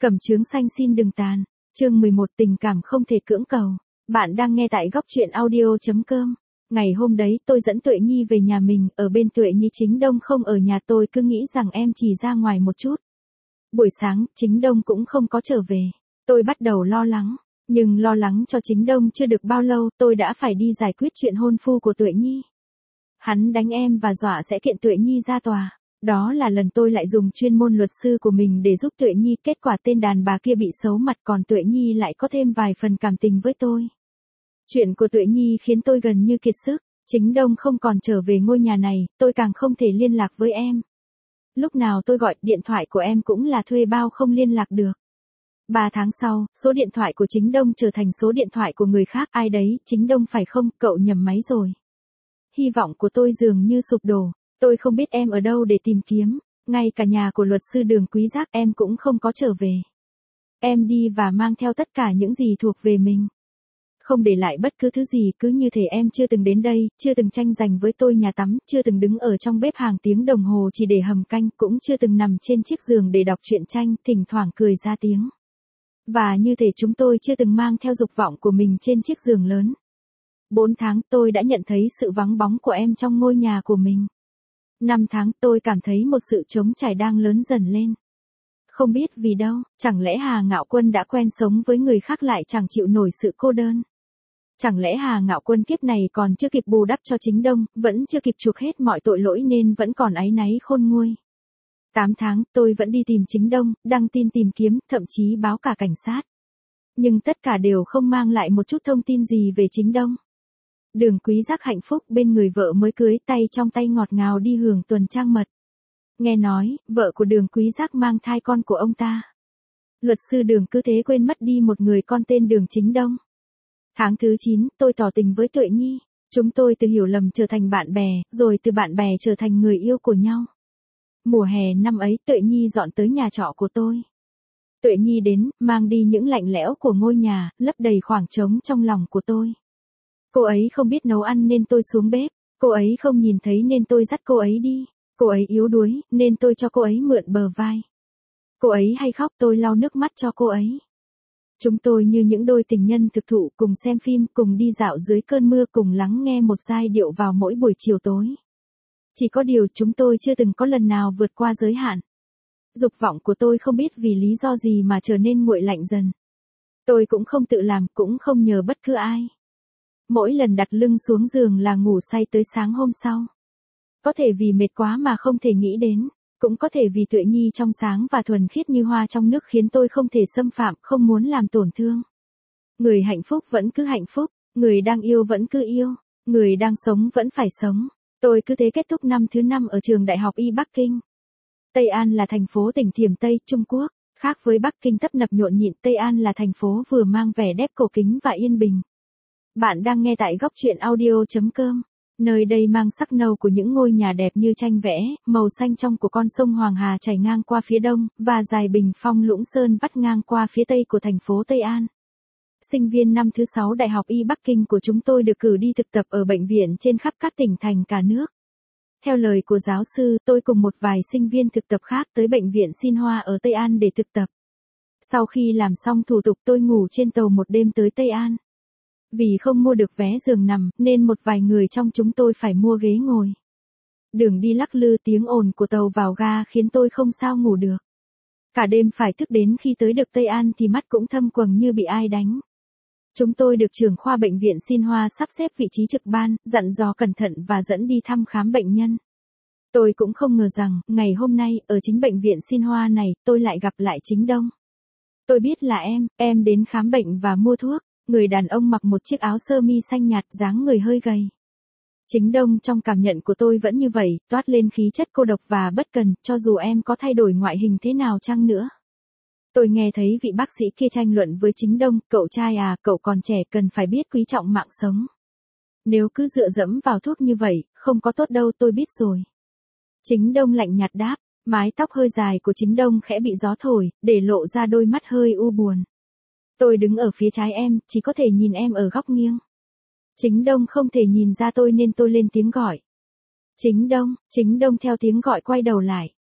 Cẩm chướng xanh xin đừng tàn. Chương 11 tình cảm không thể cưỡng cầu. Bạn đang nghe tại góc truyện audio.com. Ngày hôm đấy tôi dẫn Tuệ Nhi về nhà mình, ở bên Tuệ Nhi Chính Đông không ở nhà, tôi cứ nghĩ rằng em chỉ ra ngoài một chút. Buổi sáng, Chính Đông cũng không có trở về. Tôi bắt đầu lo lắng, nhưng lo lắng cho Chính Đông chưa được bao lâu, tôi đã phải đi giải quyết chuyện hôn phu của Tuệ Nhi. Hắn đánh em và dọa sẽ kiện Tuệ Nhi ra tòa. Đó là lần tôi lại dùng chuyên môn luật sư của mình để giúp Tuệ Nhi, kết quả tên đàn bà kia bị xấu mặt, còn Tuệ Nhi lại có thêm vài phần cảm tình với tôi. Chuyện của Tuệ Nhi khiến tôi gần như kiệt sức. Chính Đông không còn trở về ngôi nhà này, tôi càng không thể liên lạc với em. Lúc nào tôi gọi, điện thoại của em cũng là thuê bao, không liên lạc được. 3 tháng sau, số điện thoại của Chính Đông trở thành số điện thoại của người khác. Ai đấy, Chính Đông phải không, cậu nhầm máy rồi. Hy vọng của tôi dường như sụp đổ. Tôi không biết em ở đâu để tìm kiếm, ngay cả nhà của luật sư Đường Quý Giác em cũng không có trở về. Em đi và mang theo tất cả những gì thuộc về mình. Không để lại bất cứ thứ gì, cứ như thể em chưa từng đến đây, chưa từng tranh giành với tôi nhà tắm, chưa từng đứng ở trong bếp hàng tiếng đồng hồ chỉ để hầm canh, cũng chưa từng nằm trên chiếc giường để đọc truyện tranh, thỉnh thoảng cười ra tiếng. Và như thể chúng tôi chưa từng mang theo dục vọng của mình trên chiếc giường lớn. 4 tháng tôi đã nhận thấy sự vắng bóng của em trong ngôi nhà của mình. 5 tháng tôi cảm thấy một sự trống trải đang lớn dần lên. Không biết vì đâu, chẳng lẽ Hà Ngạo Quân đã quen sống với người khác lại chẳng chịu nổi sự cô đơn. Chẳng lẽ Hà Ngạo Quân kiếp này còn chưa kịp bù đắp cho Chính Đông, vẫn chưa kịp chuộc hết mọi tội lỗi nên vẫn còn áy náy khôn nguôi. 8 tháng tôi vẫn đi tìm Chính Đông, đăng tin tìm kiếm, thậm chí báo cả cảnh sát. Nhưng tất cả đều không mang lại một chút thông tin gì về Chính Đông. Đường Quý Giác hạnh phúc bên người vợ mới cưới, tay trong tay ngọt ngào đi hưởng tuần trăng mật. Nghe nói, vợ của Đường Quý Giác mang thai con của ông ta. Luật sư Đường cứ thế quên mất đi một người con tên Đường Chính Đông. Tháng thứ 9, tôi tỏ tình với Tuệ Nhi. Chúng tôi từ hiểu lầm trở thành bạn bè, rồi từ bạn bè trở thành người yêu của nhau. Mùa hè năm ấy, Tuệ Nhi dọn tới nhà trọ của tôi. Tuệ Nhi đến, mang đi những lạnh lẽo của ngôi nhà, lấp đầy khoảng trống trong lòng của tôi. Cô ấy không biết nấu ăn nên tôi xuống bếp, cô ấy không nhìn thấy nên tôi dắt cô ấy đi, cô ấy yếu đuối nên tôi cho cô ấy mượn bờ vai. Cô ấy hay khóc, tôi lau nước mắt cho cô ấy. Chúng tôi như những đôi tình nhân thực thụ, cùng xem phim, cùng đi dạo dưới cơn mưa, cùng lắng nghe một giai điệu vào mỗi buổi chiều tối. Chỉ có điều chúng tôi chưa từng có lần nào vượt qua giới hạn. Dục vọng của tôi không biết vì lý do gì mà trở nên nguội lạnh dần. Tôi cũng không tự làm, cũng không nhờ bất cứ ai. Mỗi lần đặt lưng xuống giường là ngủ say tới sáng hôm sau. Có thể vì mệt quá mà không thể nghĩ đến, cũng có thể vì Tuệ Nhi trong sáng và thuần khiết như hoa trong nước khiến tôi không thể xâm phạm, không muốn làm tổn thương. Người hạnh phúc vẫn cứ hạnh phúc, người đang yêu vẫn cứ yêu, người đang sống vẫn phải sống. Tôi cứ thế kết thúc năm thứ 5 ở trường Đại học Y Bắc Kinh. Tây An là thành phố tỉnh Thiểm Tây, Trung Quốc. Khác với Bắc Kinh tấp nập nhộn nhịp, Tây An là thành phố vừa mang vẻ đẹp cổ kính và yên bình. Bạn đang nghe tại góc truyện audio.com. Nơi đây mang sắc nâu của những ngôi nhà đẹp như tranh vẽ, màu xanh trong của con sông Hoàng Hà chảy ngang qua phía đông, và dài bình phong Lũng Sơn vắt ngang qua phía tây của thành phố Tây An. Sinh viên năm thứ 6 Đại học Y Bắc Kinh của chúng tôi được cử đi thực tập ở bệnh viện trên khắp các tỉnh thành cả nước. Theo lời của giáo sư, tôi cùng một vài sinh viên thực tập khác tới bệnh viện Xin Hoa ở Tây An để thực tập. Sau khi làm xong thủ tục, tôi ngủ trên tàu một đêm tới Tây An. Vì không mua được vé giường nằm, nên một vài người trong chúng tôi phải mua ghế ngồi. Đường đi lắc lư, tiếng ồn của tàu vào ga khiến tôi không sao ngủ được. Cả đêm phải thức, đến khi tới được Tây An thì mắt cũng thâm quầng như bị ai đánh. Chúng tôi được trưởng khoa bệnh viện Xin Hoa sắp xếp vị trí trực ban, dặn dò cẩn thận và dẫn đi thăm khám bệnh nhân. Tôi cũng không ngờ rằng, ngày hôm nay, ở chính bệnh viện Xin Hoa này, tôi lại gặp lại Chính Đông. Tôi biết là em đến khám bệnh và mua thuốc. Người đàn ông mặc một chiếc áo sơ mi xanh nhạt, dáng người hơi gầy. Chính Đông trong cảm nhận của tôi vẫn như vậy, toát lên khí chất cô độc và bất cần, cho dù em có thay đổi ngoại hình thế nào chăng nữa. Tôi nghe thấy vị bác sĩ kia tranh luận với Chính Đông, cậu trai à, cậu còn trẻ, cần phải biết quý trọng mạng sống. Nếu cứ dựa dẫm vào thuốc như vậy, không có tốt đâu, tôi biết rồi. Chính Đông lạnh nhạt đáp, mái tóc hơi dài của Chính Đông khẽ bị gió thổi, để lộ ra đôi mắt hơi u buồn. Tôi đứng ở phía trái em, chỉ có thể nhìn em ở góc nghiêng. Chính Đông không thể nhìn ra tôi nên tôi lên tiếng gọi. Chính Đông theo tiếng gọi quay đầu lại.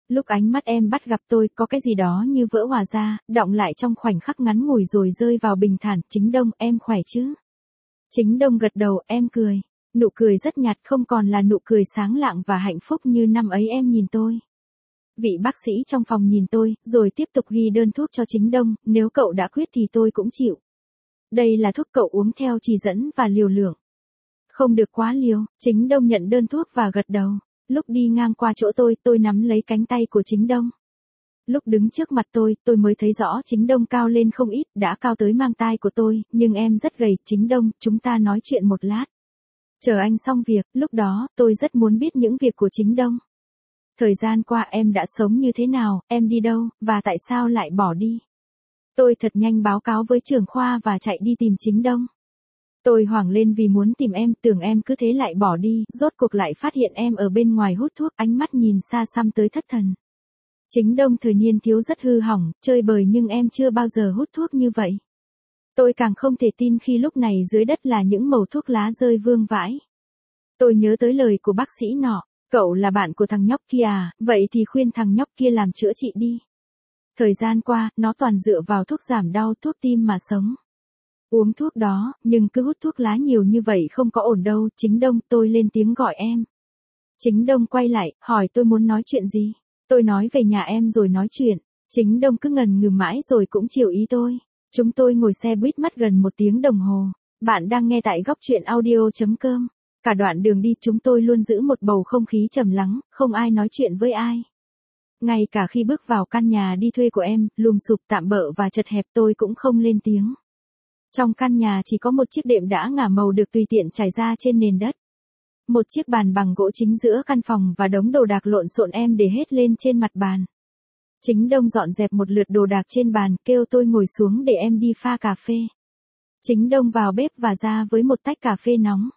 Lúc ánh mắt em bắt gặp tôi, có cái gì đó như vỡ hòa ra, đọng lại trong khoảnh khắc ngắn ngủi rồi rơi vào bình thản. Chính Đông, em khỏe chứ? Chính Đông gật đầu, em cười. Nụ cười rất nhạt, không còn là nụ cười sáng lạng và hạnh phúc như năm ấy em nhìn tôi. Vị bác sĩ trong phòng nhìn tôi, rồi tiếp tục ghi đơn thuốc cho Chính Đông, nếu cậu đã quyết thì tôi cũng chịu. Đây là thuốc cậu uống theo chỉ dẫn và liều lượng. Không được quá liều. Chính Đông nhận đơn thuốc và gật đầu. Lúc đi ngang qua chỗ tôi nắm lấy cánh tay của Chính Đông. Lúc đứng trước mặt tôi mới thấy rõ Chính Đông cao lên không ít, đã cao tới mang tai của tôi, nhưng em rất gầy. Chính Đông, chúng ta nói chuyện một lát. Chờ anh xong việc, lúc đó, tôi rất muốn biết những việc của Chính Đông. Thời gian qua em đã sống như thế nào, em đi đâu, và tại sao lại bỏ đi? Tôi thật nhanh báo cáo với trưởng khoa và chạy đi tìm Chính Đông. Tôi hoảng lên vì muốn tìm em, tưởng em cứ thế lại bỏ đi, rốt cuộc lại phát hiện em ở bên ngoài hút thuốc, ánh mắt nhìn xa xăm tới thất thần. Chính Đông thời niên thiếu rất hư hỏng, chơi bời nhưng em chưa bao giờ hút thuốc như vậy. Tôi càng không thể tin khi lúc này dưới đất là những mẩu thuốc lá rơi vương vãi. Tôi nhớ tới lời của bác sĩ nọ, cậu là bạn của thằng nhóc kia à, vậy thì khuyên thằng nhóc kia làm chữa trị đi. Thời gian qua, nó toàn dựa vào thuốc giảm đau, thuốc tim mà sống. Uống thuốc đó, nhưng cứ hút thuốc lá nhiều như vậy không có ổn đâu. Chính Đông, tôi lên tiếng gọi em. Chính Đông quay lại, hỏi tôi muốn nói chuyện gì. Tôi nói về nhà em rồi nói chuyện. Chính Đông cứ ngần ngừ mãi rồi cũng chiều ý tôi. Chúng tôi ngồi xe buýt mất gần 1 tiếng đồng hồ. Bạn đang nghe tại góc truyện audio.com. Cả đoạn đường đi chúng tôi luôn giữ một bầu không khí trầm lắng, không ai nói chuyện với ai. Ngay cả khi bước vào căn nhà đi thuê của em, lùm xùm tạm bợ và chật hẹp tôi cũng không lên tiếng. Trong căn nhà chỉ có một chiếc đệm đã ngả màu được tùy tiện trải ra trên nền đất. Một chiếc bàn bằng gỗ chính giữa căn phòng và đống đồ đạc lộn xộn em để hết lên trên mặt bàn. Chính Đông dọn dẹp một lượt đồ đạc trên bàn, kêu tôi ngồi xuống để em đi pha cà phê. Chính Đông vào bếp và ra với một tách cà phê nóng.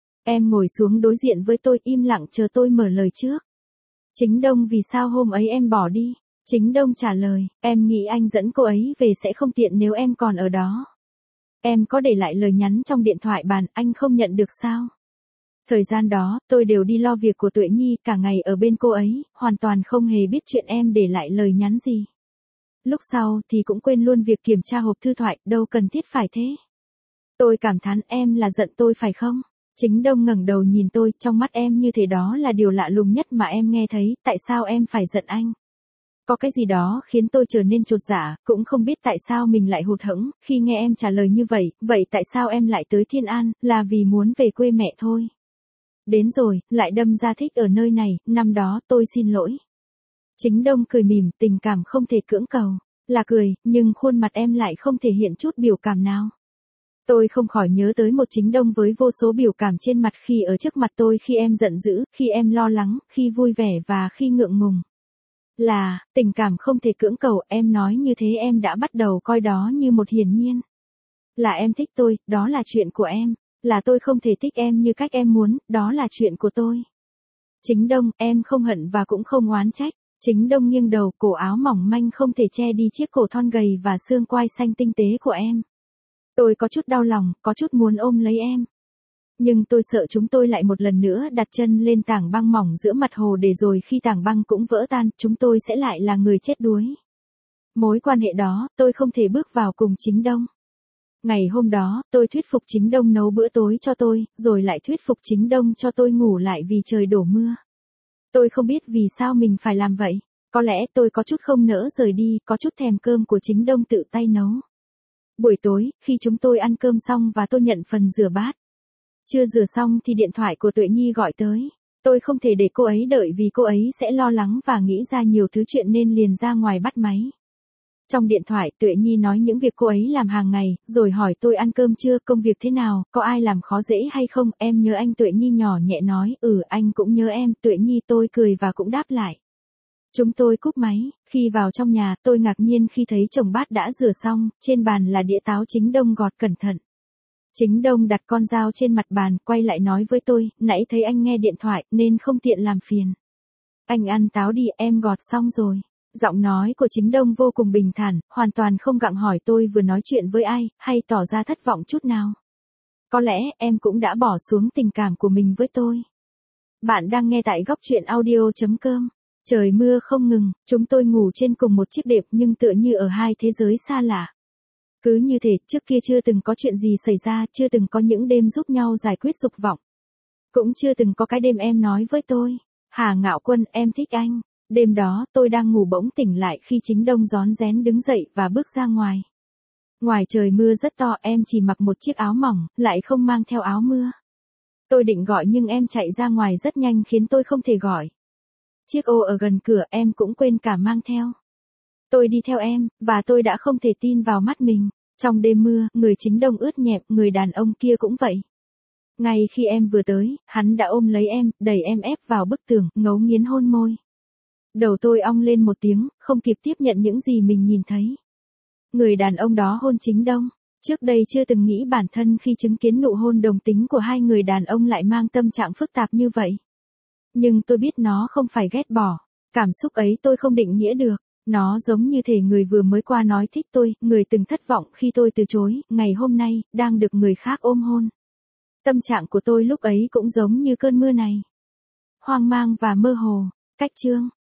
Em ngồi xuống đối diện với tôi im lặng chờ tôi mở lời trước. Chính Đông, vì sao hôm ấy em bỏ đi? Chính Đông trả lời, em nghĩ anh dẫn cô ấy về sẽ không tiện nếu em còn ở đó. Em có để lại lời nhắn trong điện thoại bàn, anh không nhận được sao? Thời gian đó, tôi đều đi lo việc của Tuệ Nhi, cả ngày ở bên cô ấy, hoàn toàn không hề biết chuyện em để lại lời nhắn gì. Lúc sau thì cũng quên luôn việc kiểm tra hộp thư thoại, đâu cần thiết phải thế. Tôi cảm thán, em là giận tôi phải không? Chính Đông ngẩng đầu nhìn tôi, trong mắt em như thế đó là điều lạ lùng nhất mà em nghe thấy, tại sao em phải giận anh? Có cái gì đó khiến tôi trở nên chột dạ, cũng không biết tại sao mình lại hụt hẫng khi nghe em trả lời như vậy, vậy tại sao em lại tới Thiên An, là vì muốn về quê mẹ thôi. Đến rồi, lại đâm ra thích ở nơi này, năm đó tôi xin lỗi. Chính Đông cười mỉm, tình cảm không thể cưỡng cầu, là cười, nhưng khuôn mặt em lại không thể hiện chút biểu cảm nào. Tôi không khỏi nhớ tới một Chính Đông với vô số biểu cảm trên mặt khi ở trước mặt tôi, khi em giận dữ, khi em lo lắng, khi vui vẻ và khi ngượng ngùng. Là, tình cảm không thể cưỡng cầu, em nói như thế em đã bắt đầu coi đó như một hiển nhiên. Là em thích tôi, đó là chuyện của em. Là tôi không thể thích em như cách em muốn, đó là chuyện của tôi. Chính Đông, em không hận và cũng không oán trách. Chính Đông nghiêng đầu, cổ áo mỏng manh không thể che đi chiếc cổ thon gầy và xương quai xanh tinh tế của em. Tôi có chút đau lòng, có chút muốn ôm lấy em. Nhưng tôi sợ chúng tôi lại một lần nữa đặt chân lên tảng băng mỏng giữa mặt hồ để rồi khi tảng băng cũng vỡ tan, chúng tôi sẽ lại là người chết đuối. Mối quan hệ đó, tôi không thể bước vào cùng Chính Đông. Ngày hôm đó, tôi thuyết phục Chính Đông nấu bữa tối cho tôi, rồi lại thuyết phục Chính Đông cho tôi ngủ lại vì trời đổ mưa. Tôi không biết vì sao mình phải làm vậy. Có lẽ tôi có chút không nỡ rời đi, có chút thèm cơm của Chính Đông tự tay nấu. Buổi tối, khi chúng tôi ăn cơm xong và tôi nhận phần rửa bát. Chưa rửa xong thì điện thoại của Tuệ Nhi gọi tới. Tôi không thể để cô ấy đợi vì cô ấy sẽ lo lắng và nghĩ ra nhiều thứ chuyện nên liền ra ngoài bắt máy. Trong điện thoại, Tuệ Nhi nói những việc cô ấy làm hàng ngày, rồi hỏi tôi ăn cơm chưa, công việc thế nào, có ai làm khó dễ hay không, em nhớ anh. Tuệ Nhi nhỏ nhẹ nói, anh cũng nhớ em. Tuệ Nhi, tôi cười và cũng đáp lại. Chúng tôi cúp máy, khi vào trong nhà, tôi ngạc nhiên khi thấy chồng bát đã rửa xong, trên bàn là đĩa táo Chính Đông gọt cẩn thận. Chính Đông đặt con dao trên mặt bàn, quay lại nói với tôi, nãy thấy anh nghe điện thoại, nên không tiện làm phiền. Anh ăn táo đi, em gọt xong rồi. Giọng nói của Chính Đông vô cùng bình thản, hoàn toàn không gặng hỏi tôi vừa nói chuyện với ai, hay tỏ ra thất vọng chút nào. Có lẽ, em cũng đã bỏ xuống tình cảm của mình với tôi. Bạn đang nghe tại góc truyện audio.com. Trời mưa không ngừng, chúng tôi ngủ trên cùng một chiếc đệm nhưng tựa như ở hai thế giới xa lạ. Cứ như thể trước kia chưa từng có chuyện gì xảy ra, chưa từng có những đêm giúp nhau giải quyết dục vọng. Cũng chưa từng có cái đêm em nói với tôi, Hà Ngạo Quân, em thích anh. Đêm đó tôi đang ngủ bỗng tỉnh lại khi Chính Đông rón rén đứng dậy và bước ra ngoài. Ngoài trời mưa rất to, em chỉ mặc một chiếc áo mỏng, lại không mang theo áo mưa. Tôi định gọi nhưng em chạy ra ngoài rất nhanh khiến tôi không thể gọi. Chiếc ô ở gần cửa em cũng quên cả mang theo. Tôi đi theo em, và tôi đã không thể tin vào mắt mình. Trong đêm mưa, người Chính Đông ướt nhẹp, người đàn ông kia cũng vậy. Ngay khi em vừa tới, hắn đã ôm lấy em, đẩy em ép vào bức tường, ngấu nghiến hôn môi. Đầu tôi ong lên một tiếng, không kịp tiếp nhận những gì mình nhìn thấy. Người đàn ông đó hôn Chính Đông. Trước đây chưa từng nghĩ bản thân khi chứng kiến nụ hôn đồng tính của hai người đàn ông lại mang tâm trạng phức tạp như vậy. Nhưng tôi biết nó không phải ghét bỏ. Cảm xúc ấy tôi không định nghĩa được. Nó giống như thể người vừa mới qua nói thích tôi, người từng thất vọng khi tôi từ chối, ngày hôm nay, đang được người khác ôm hôn. Tâm trạng của tôi lúc ấy cũng giống như cơn mưa này. Hoang mang và mơ hồ. Cách chương.